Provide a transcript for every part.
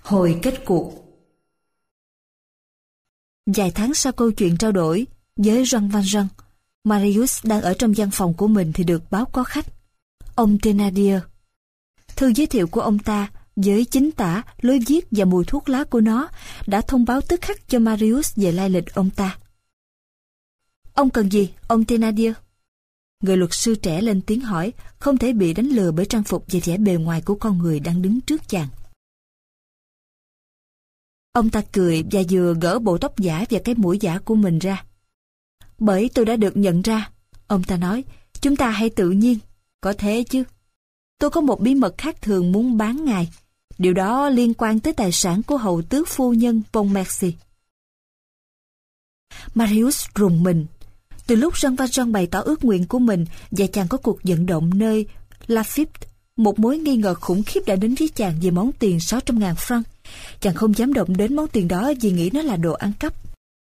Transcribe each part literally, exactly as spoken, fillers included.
Hồi kết cuộc. Vài tháng sau câu chuyện trao đổi với Jean Valjean, Marius đang ở trong văn phòng của mình thì được báo có khách. Ông Thénardier. Thư giới thiệu của ông ta với chính tả, lối viết và mùi thuốc lá của nó đã thông báo tức khắc cho Marius về lai lịch ông ta. Ông cần gì, ông Thénardier? Người luật sư trẻ lên tiếng hỏi, không thể bị đánh lừa bởi trang phục và vẻ bề ngoài của con người đang đứng trước chàng. Ông ta cười và vừa gỡ bộ tóc giả và cái mũi giả của mình ra. Bởi tôi đã được nhận ra, ông ta nói, chúng ta hãy tự nhiên, có thế chứ. Tôi có một bí mật khác thường muốn bán ngài. Điều đó liên quan tới tài sản của hầu tước phu nhân Pontmercy. Marius rùng mình. Từ lúc Jean Valjean bày tỏ ước nguyện của mình và chàng có cuộc vận động nơi Laffitte, một mối nghi ngờ khủng khiếp đã đến với chàng về món tiền sáu trăm ngàn franc. Chàng không dám động đến món tiền đó vì nghĩ nó là đồ ăn cắp.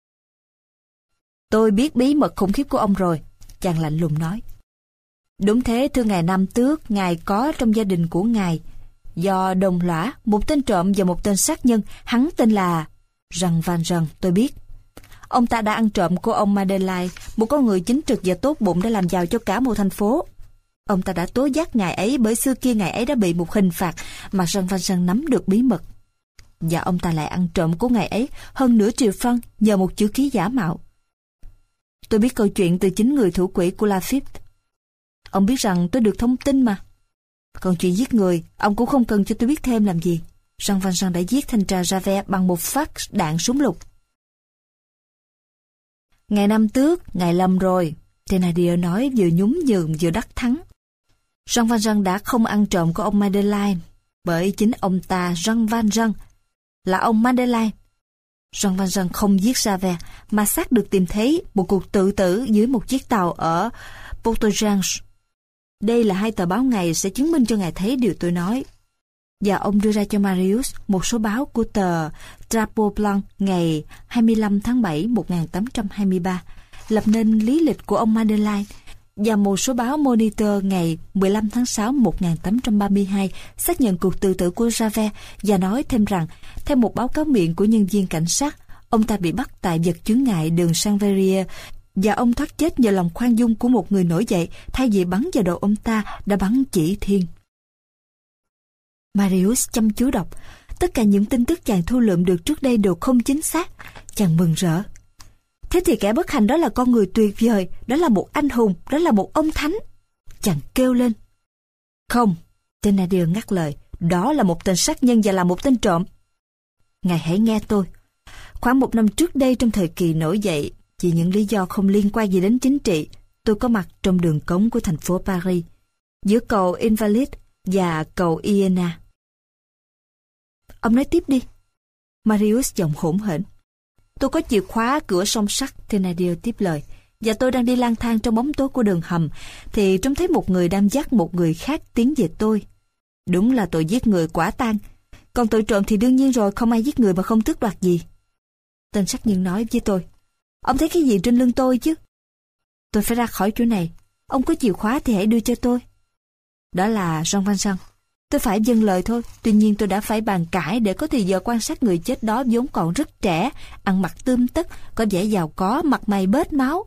Tôi biết bí mật khủng khiếp của ông rồi, chàng lạnh lùng nói. Đúng thế, thưa ngài Nam Tước, ngài có trong gia đình của ngài, do đồng lõa, một tên trộm và một tên sát nhân, hắn tên là Jean Valjean, tôi biết. Ông ta đã ăn trộm của ông Madeleine, một con người chính trực và tốt bụng đã làm giàu cho cả một thành phố. Ông ta đã tố giác ngài ấy bởi xưa kia ngài ấy đã bị một hình phạt mà Jean Valjean nắm được bí mật. Và ông ta lại ăn trộm của ngài ấy hơn nửa triệu franc nhờ một chữ ký giả mạo. Tôi biết câu chuyện từ chính người thủ quỹ của Laffitte. Ông biết rằng tôi được thông tin mà. Còn chuyện giết người, ông cũng không cần cho tôi biết thêm làm gì. Jean Valjean đã giết thanh tra Javert bằng một phát đạn súng lục. Ngài Nam Tước, ngài lầm rồi, Thénardier nói vừa nhún nhường vừa đắc thắng. Jean Valjean đã không ăn trộm của ông Madeleine, bởi chính ông ta, Jean Valjean, là ông Madeleine. Jean Valjean không giết Javert, mà xác được tìm thấy một cuộc tự tử dưới một chiếc tàu ở Portogenge. Đây là hai tờ báo ngày sẽ chứng minh cho ngài thấy điều tôi nói. Và ông đưa ra cho Marius một số báo của tờ Drapeau Blanc ngày hai mươi lăm tháng bảy một nghìn tám trăm hai mươi ba, lập nên lý lịch của ông Madeleine, và một số báo Moniteur ngày mười lăm tháng sáu một nghìn tám trăm ba mươi hai xác nhận cuộc tự tử của Javert, và nói thêm rằng, theo một báo cáo miệng của nhân viên cảnh sát, ông ta bị bắt tại vật chướng ngại đường Saint-Verrier, và ông thoát chết nhờ lòng khoan dung của một người nổi dậy, thay vì bắn vào đầu ông ta đã bắn chỉ thiên. Marius chăm chú đọc. Tất cả những tin tức chàng thu lượm được trước đây đều không chính xác. Chàng mừng rỡ. Thế thì kẻ bất hạnh đó là con người tuyệt vời, đó là một anh hùng, đó là một ông thánh. Chàng kêu lên. Không, Thénardier ngắt lời. Đó là một tên sát nhân và là một tên trộm. Ngài hãy nghe tôi. Khoảng một năm trước đây, trong thời kỳ nổi dậy, vì những lý do không liên quan gì đến chính trị, tôi có mặt trong đường cống của thành phố Paris, giữa cầu Invalides và cầu Iéna. Ông nói tiếp đi. Marius giọng hỗn hển. Tôi có chìa khóa cửa song sắt, Thénardier tiếp lời, và tôi đang đi lang thang trong bóng tối của đường hầm, thì trông thấy một người đang dắt một người khác tiến về tôi. Đúng là tội giết người quả tang. Còn tội trộm thì đương nhiên rồi, không ai giết người mà không tước đoạt gì. Tên sát nhân nói với tôi. Ông thấy cái gì trên lưng tôi chứ? Tôi phải ra khỏi chỗ này. Ông có chìa khóa thì hãy đưa cho tôi. Đó là Jean Valjean. Tôi phải dâng lời thôi. Tuy nhiên tôi đã phải bàn cãi để có thời giờ quan sát người chết đó, vốn còn rất trẻ, ăn mặc tươm tất, có vẻ giàu có, mặt mày bết máu.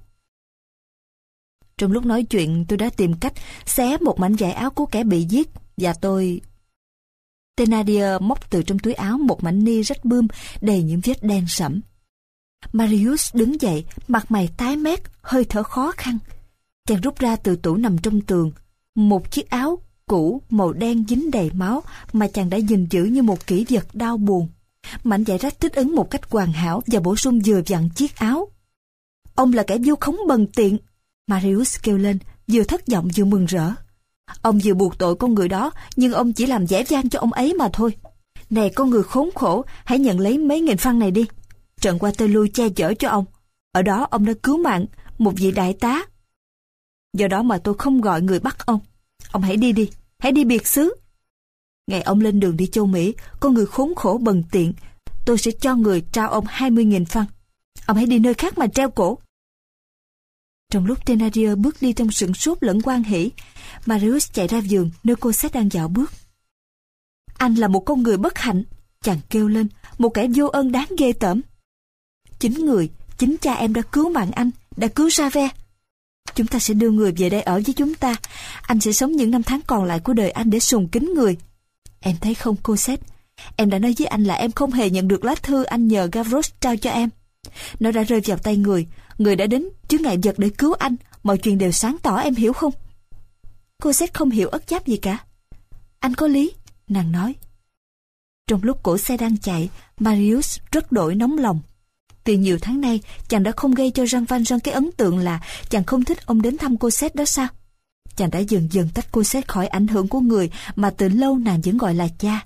Trong lúc nói chuyện, tôi đã tìm cách xé một mảnh vải áo của kẻ bị giết, và tôi... Thénardier móc từ trong túi áo một mảnh ni rách bươm đầy những vết đen sẫm. Marius đứng dậy, mặt mày tái mét, hơi thở khó khăn. Chàng rút ra từ tủ nằm trong tường một chiếc áo cũ màu đen dính đầy máu mà chàng đã gìn giữ như một kỷ vật đau buồn. Mảnh vải rách thích ứng một cách hoàn hảo và bổ sung vừa vặn chiếc áo. Ông là kẻ vu khống bần tiện, Marius kêu lên, vừa thất vọng vừa mừng rỡ. Ông vừa buộc tội con người đó, nhưng ông chỉ làm vẻ vang cho ông ấy mà thôi. Này con người khốn khổ, hãy nhận lấy mấy nghìn franc này đi. Trận qua tơ lui che chở cho ông. Ở đó ông đã cứu mạng một vị đại tá. Do đó mà tôi không gọi người bắt ông. Ông hãy đi đi, hãy đi biệt xứ. Ngày ông lên đường đi châu Mỹ, con người khốn khổ bần tiện, tôi sẽ cho người trao ông hai mươi nghìn franc. Ông hãy đi nơi khác mà treo cổ. Trong lúc Thénardier bước đi trong sửng sốt lẫn hoan hỉ, Marius chạy ra vườn nơi cô Cosette đang dạo bước. Anh là một con người bất hạnh, Chàng kêu lên, một kẻ vô ơn đáng ghê tởm. Chính người, chính cha em đã cứu mạng anh, đã cứu Jave. Chúng ta sẽ đưa người về đây ở với chúng ta. Anh sẽ sống những năm tháng còn lại của đời anh để sùng kính người. Em thấy không Cosette, em đã nói với anh là em không hề nhận được lá thư anh nhờ Gavroche trao cho em. Nó đã rơi vào tay người, người đã đến chướng ngại vật để cứu anh. Mọi chuyện đều sáng tỏ, em hiểu không? Cosette không hiểu ất giáp gì cả. Anh có lý, nàng nói. Trong lúc cổ xe đang chạy, Marius rất đổi nóng lòng. Từ nhiều tháng nay, chàng đã không gây cho Jean Valjean cái ấn tượng là chàng không thích ông đến thăm Cosette đó sao? Chàng đã dần dần tách Cosette khỏi ảnh hưởng của người mà từ lâu nàng vẫn gọi là cha.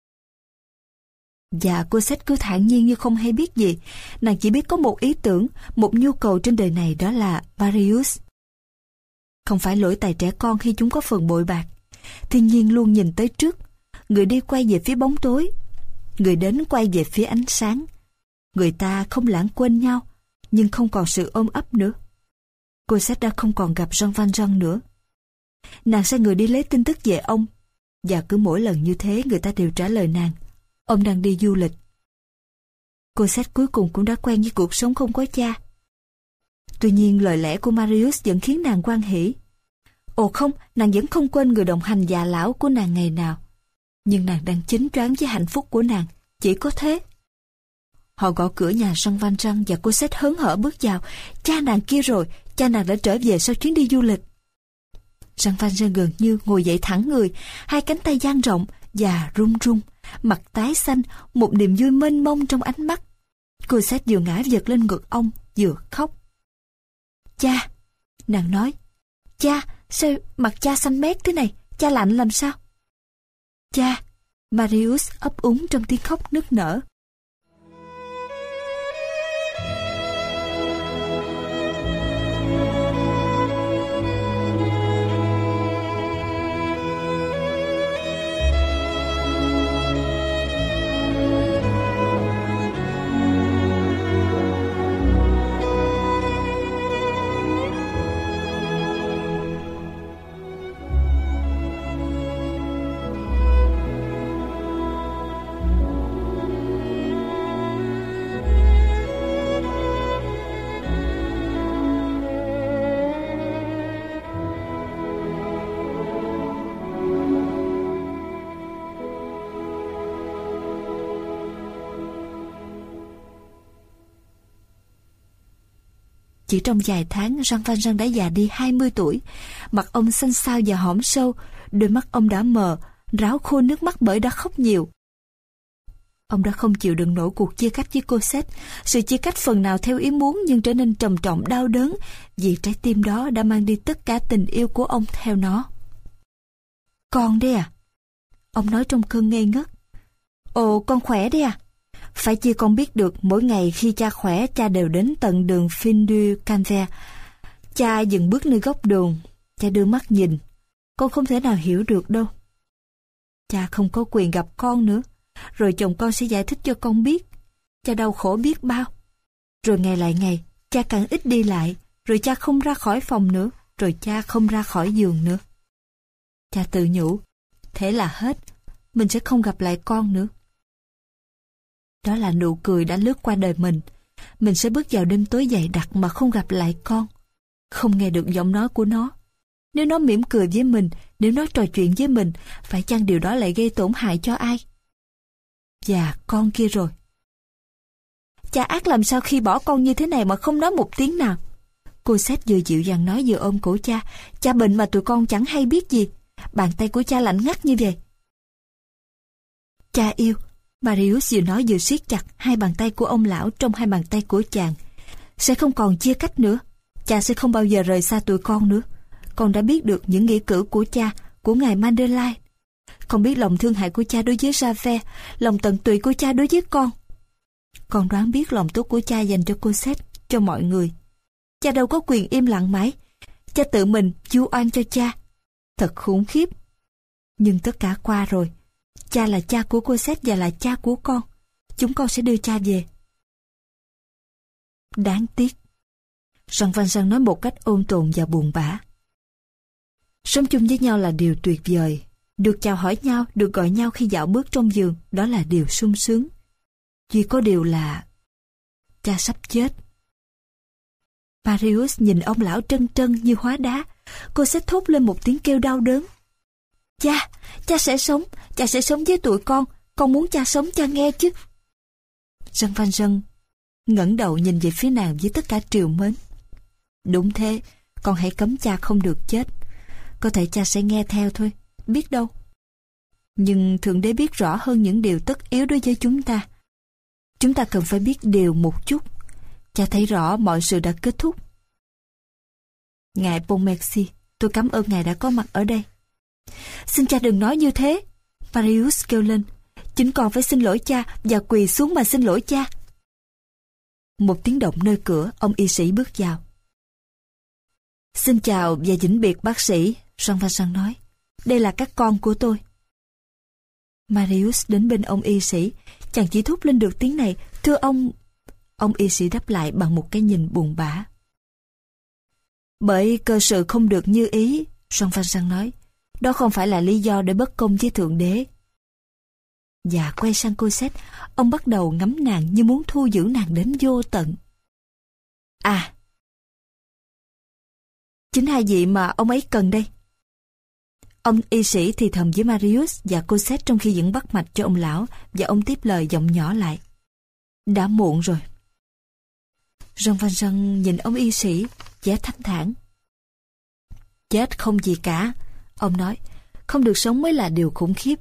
Và Cosette cứ thản nhiên như không hay biết gì. Nàng chỉ biết có một ý tưởng, một nhu cầu trên đời này, đó là Marius. Không phải lỗi tại trẻ con khi chúng có phần bội bạc. Thiên nhiên luôn nhìn tới trước. Người đi quay về phía bóng tối, người đến quay về phía ánh sáng. Người ta không lãng quên nhau, nhưng không còn sự ôm ấp nữa. Cosette đã không còn gặp Jean Valjean nữa. Nàng sai người đi lấy tin tức về ông, và cứ mỗi lần như thế người ta đều trả lời nàng, ông đang đi du lịch. Cosette cuối cùng cũng đã quen với cuộc sống không có cha. Tuy nhiên lời lẽ của Marius vẫn khiến nàng hoan hỉ. Ồ không, nàng vẫn không quên người đồng hành già lão của nàng ngày nào. Nhưng nàng đang chính choáng với hạnh phúc của nàng, chỉ có thế. Họ gõ cửa nhà Jean Valjean và Cosette hớn hở bước vào. Cha nàng kia rồi, cha nàng đã trở về sau chuyến đi du lịch. Jean Valjean gần như ngồi dậy thẳng người, hai cánh tay dang rộng và run run, mặt tái xanh, một niềm vui mênh mông trong ánh mắt. Cosette vừa ngã vật lên ngực ông, vừa khóc. Cha, nàng nói, cha, sao mặt cha xanh mét thế này, cha lạnh làm sao? Cha, Marius ấp úng trong tiếng khóc nức nở. Chỉ trong vài tháng, Jean Valjean đã già đi hai mươi tuổi. Mặt ông xanh xao và hõm sâu, đôi mắt ông đã mờ, ráo khô nước mắt bởi đã khóc nhiều. Ông đã không chịu đựng nổi cuộc chia cách với Cosette. Sự chia cách phần nào theo ý muốn nhưng trở nên trầm trọng đau đớn, vì trái tim đó đã mang đi tất cả tình yêu của ông theo nó. Con đấy à? Ông nói trong cơn ngây ngất. Ồ, con khỏe đấy à? Phải chi con biết được mỗi ngày khi cha khỏe, cha đều đến tận đường Fin du Calvaire. Cha dừng bước nơi góc đường, cha đưa mắt nhìn. Con không thể nào hiểu được đâu. Cha không có quyền gặp con nữa. Rồi chồng con sẽ giải thích cho con biết. Cha đau khổ biết bao. Rồi ngày lại ngày, cha càng ít đi lại. Rồi cha không ra khỏi phòng nữa. Rồi cha không ra khỏi giường nữa. Cha tự nhủ, thế là hết. Mình sẽ không gặp lại con nữa. Đó là nụ cười đã lướt qua đời mình. Mình sẽ bước vào đêm tối dày đặc mà không gặp lại con. Không nghe được giọng nói của nó. Nếu nó mỉm cười với mình, nếu nó trò chuyện với mình, phải chăng điều đó lại gây tổn hại cho ai? Và con kia rồi. Cha ác làm sao khi bỏ con như thế này mà không nói một tiếng nào? Cosette vừa dịu dàng nói vừa ôm cổ cha. Cha bệnh mà tụi con chẳng hay biết gì. Bàn tay của cha lạnh ngắt như vậy. Cha yêu. Marius vừa nói vừa siết chặt hai bàn tay của ông lão trong hai bàn tay của chàng. Sẽ không còn chia cách nữa. Cha sẽ không bao giờ rời xa tụi con nữa. Con đã biết được những nghĩa cử của cha, của ngài Madeleine. Con biết lòng thương hại của cha đối với Javert, lòng tận tụy của cha đối với con. Con đoán biết lòng tốt của cha dành cho Cosette, cho mọi người. Cha đâu có quyền im lặng mãi. Cha tự mình vu oan cho cha. Thật khủng khiếp. Nhưng tất cả qua rồi. Cha là cha của Cosette và là cha của con. Chúng con sẽ đưa cha về. Đáng tiếc. Jean Valjean nói một cách ôn tồn và buồn bã. Sống chung với nhau là điều tuyệt vời. Được chào hỏi nhau, được gọi nhau khi dạo bước trong giường, đó là điều sung sướng. Duy có điều là cha sắp chết. Marius nhìn ông lão trân trân như hóa đá. Cô sẽ thốt lên một tiếng kêu đau đớn. Cha, cha sẽ sống, cha sẽ sống với tụi con, con muốn cha sống, cha nghe chứ. Jean Valjean ngẩng đầu nhìn về phía nàng với tất cả trìu mến. Đúng thế, con hãy cấm cha không được chết. Có thể cha sẽ nghe theo thôi, biết đâu. Nhưng Thượng Đế biết rõ hơn những điều tất yếu đối với chúng ta. Chúng ta cần phải biết điều một chút. Cha thấy rõ mọi sự đã kết thúc. Ngài Pontmercy, tôi cảm ơn ngài đã có mặt ở đây. Xin cha đừng nói như thế, Marius kêu lên. Chính con phải xin lỗi cha và quỳ xuống mà xin lỗi cha. Một tiếng động nơi cửa, ông y sĩ bước vào. Xin chào và vĩnh biệt bác sĩ, Jean Valjean nói. Đây là các con của tôi. Marius đến bên ông y sĩ. Chàng chỉ thốt lên được tiếng này. Thưa ông... Ông y sĩ đáp lại bằng một cái nhìn buồn bã. Bởi cơ sự không được như ý, Jean Valjean nói. Đó không phải là lý do để bất công với Thượng Đế. Và quay sang Cosette, ông bắt đầu ngắm nàng như muốn thu giữ nàng đến vô tận. À, chính hai vị mà ông ấy cần đây. Ông y sĩ thì thầm với Marius và Cosette trong khi vẫn bắt mạch cho ông lão, và ông tiếp lời giọng nhỏ lại. Đã muộn rồi. Jean Valjean nhìn ông y sĩ, vẻ thanh thản. Chết không gì cả, ông nói. Không được sống mới là điều khủng khiếp.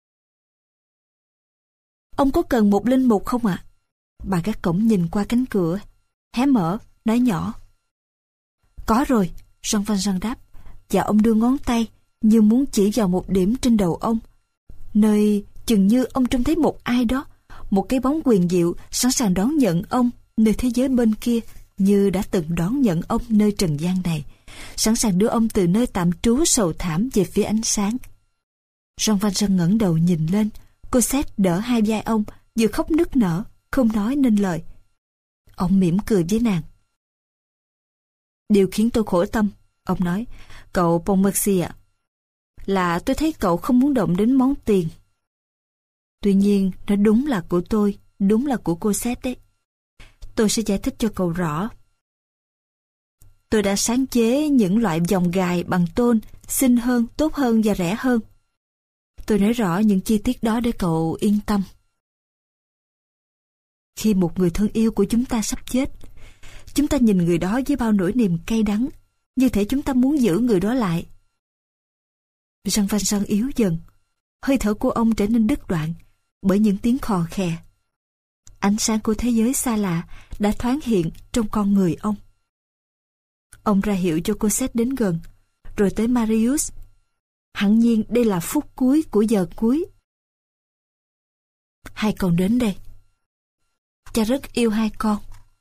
Ông có cần một linh mục không ạ? À? Bà gác cổng nhìn qua cánh cửa, hé mở, nói nhỏ. Có rồi, Jean Valjean đáp, và ông đưa ngón tay như muốn chỉ vào một điểm trên đầu ông, nơi chừng như ông trông thấy một ai đó, một cái bóng quyền diệu sẵn sàng đón nhận ông nơi thế giới bên kia như đã từng đón nhận ông nơi trần gian này, sẵn sàng đưa ông từ nơi tạm trú sầu thảm về phía ánh sáng. Jean Valjean ngẩng đầu nhìn lên. Cosette đỡ hai vai ông, vừa khóc nức nở, không nói nên lời. Ông mỉm cười với nàng. Điều khiến tôi khổ tâm, ông nói, cậu Pontmercy ạ, là tôi thấy cậu không muốn động đến món tiền. Tuy nhiên, nó đúng là của tôi, đúng là của Cosette đấy. Tôi sẽ giải thích cho cậu rõ. Tôi đã sáng chế những loại vòng gài bằng tôn, xinh hơn, tốt hơn và rẻ hơn. Tôi nói rõ những chi tiết đó để cậu yên tâm. Khi một người thân yêu của chúng ta sắp chết, chúng ta nhìn người đó với bao nỗi niềm cay đắng, như thể chúng ta muốn giữ người đó lại. Jean Valjean yếu dần, hơi thở của ông trở nên đứt đoạn bởi những tiếng khò khè. Ánh sáng của thế giới xa lạ đã thoáng hiện trong con người ông. Ông ra hiệu cho Cosette đến gần, rồi tới Marius. Hẳn nhiên đây là phút cuối của giờ cuối. Hai con đến đây. Cha rất yêu hai con.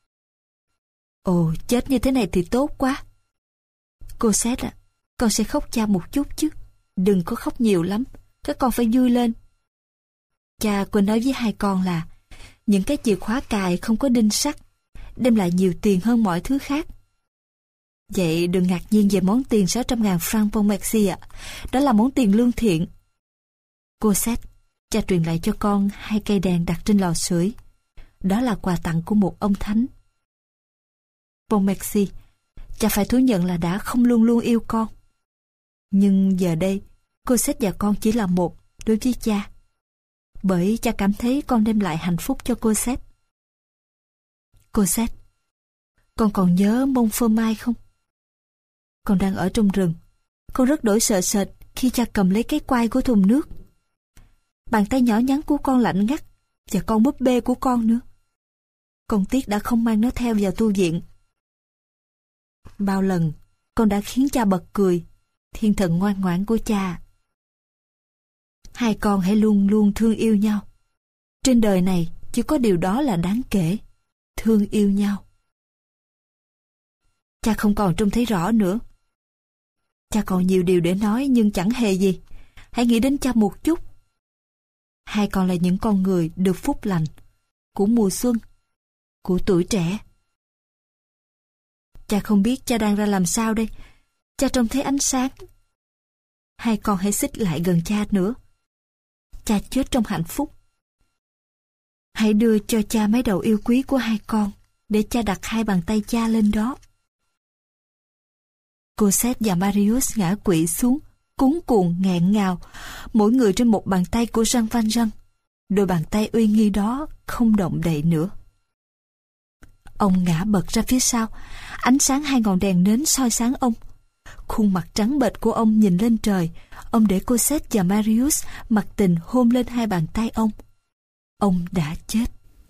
Ồ, chết như thế này thì tốt quá. Cosette ạ, con sẽ khóc cha một chút chứ. Đừng có khóc nhiều lắm, các con phải vui lên. Cha quên nói với hai con là những cái chìa khóa cài không có đinh sắt đem lại nhiều tiền hơn mọi thứ khác. Vậy đừng ngạc nhiên về món tiền sáu trăm ngàn franc Pontmercy ạ. Đó là món tiền lương thiện. Cosette, cha truyền lại cho con hai cây đèn đặt trên lò sưởi. Đó là quà tặng của một ông thánh. Pontmercy, cha phải thú nhận là đã không luôn luôn yêu con. Nhưng giờ đây, Cosette và con chỉ là một đối với cha. Bởi cha cảm thấy con đem lại hạnh phúc cho Cosette. Cosette, con còn nhớ Montfermeil không? Con đang ở trong rừng. Con rất đổi sợ sệt khi cha cầm lấy cái quai của thùng nước. Bàn tay nhỏ nhắn của con lạnh ngắt, và con búp bê của con nữa. Con tiếc đã không mang nó theo vào tu viện. Bao lần con đã khiến cha bật cười, thiên thần ngoan ngoãn của cha. Hai con hãy luôn luôn thương yêu nhau. Trên đời này chỉ có điều đó là đáng kể, thương yêu nhau. Cha không còn trông thấy rõ nữa. Cha còn nhiều điều để nói nhưng chẳng hề gì. Hãy nghĩ đến cha một chút. Hai con là những con người được phúc lành, của mùa xuân, của tuổi trẻ. Cha không biết cha đang ra làm sao đây. Cha trông thấy ánh sáng. hai con hãy xích lại gần cha nữa. Cha chết trong hạnh phúc. Hãy đưa cho cha mấy đầu yêu quý của hai con, để cha đặt hai bàn tay cha lên đó. Cosette và Marius ngã quỵ xuống, cuống cuồng nghẹn ngào, mỗi người trên một bàn tay của Jean Valjean. Đôi bàn tay uy nghi đó không động đậy nữa. Ông ngã bật ra phía sau, ánh sáng hai ngọn đèn nến soi sáng ông. Khuôn mặt trắng bệch của ông nhìn lên trời. Ông để Cosette và Marius mặc tình hôn lên hai bàn tay ông. Ông đã chết.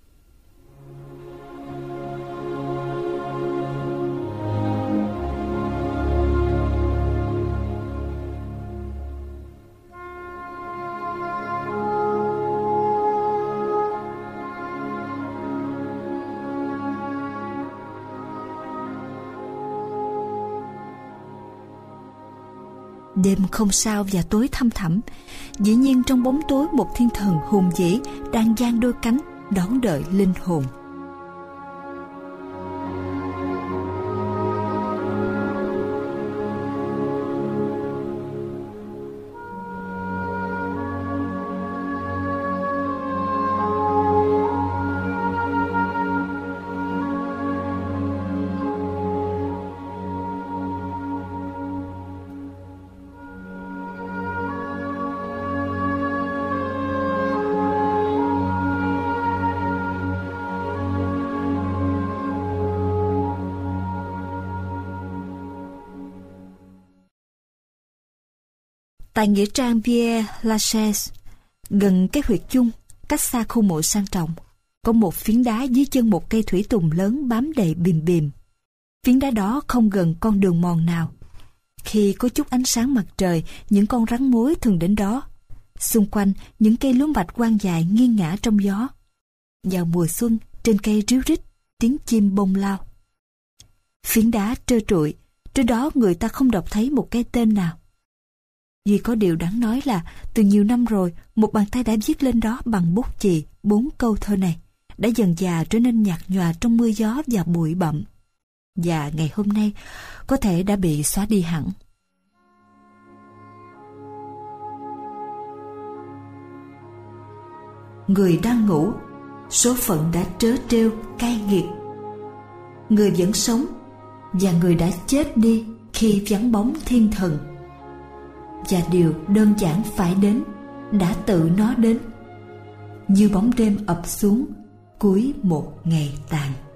Đêm không sao và tối thăm thẳm. Dĩ nhiên trong bóng tối một thiên thần hùng vĩ đang giang đôi cánh đón đợi linh hồn. Tại nghĩa trang Père Lachaise, gần cái huyệt chung, cách xa khu mộ sang trọng, có một phiến đá dưới chân một cây thủy tùng lớn bám đầy bìm bìm. Phiến đá đó không gần con đường mòn nào. Khi có chút ánh sáng mặt trời, những con rắn mối thường đến đó. Xung quanh, những cây lúm bạch quang dài nghiêng ngả trong gió. Vào mùa xuân, trên cây ríu rít, tiếng chim bông lao. Phiến đá trơ trụi, trên đó người ta không đọc thấy một cái tên nào. Duy có điều đáng nói là từ nhiều năm rồi, một bàn tay đã viết lên đó bằng bút chì bốn câu thơ này, đã dần dà trở nên nhạt nhòa trong mưa gió và bụi bặm. Và ngày hôm nay có thể đã bị xóa đi hẳn. Người đang ngủ, số phận đã trớ trêu cay nghiệt. Người vẫn sống, và người đã chết đi khi vắng bóng thiên thần. Và điều đơn giản phải đến đã tự nó đến, như bóng đêm ập xuống cuối một ngày tàn.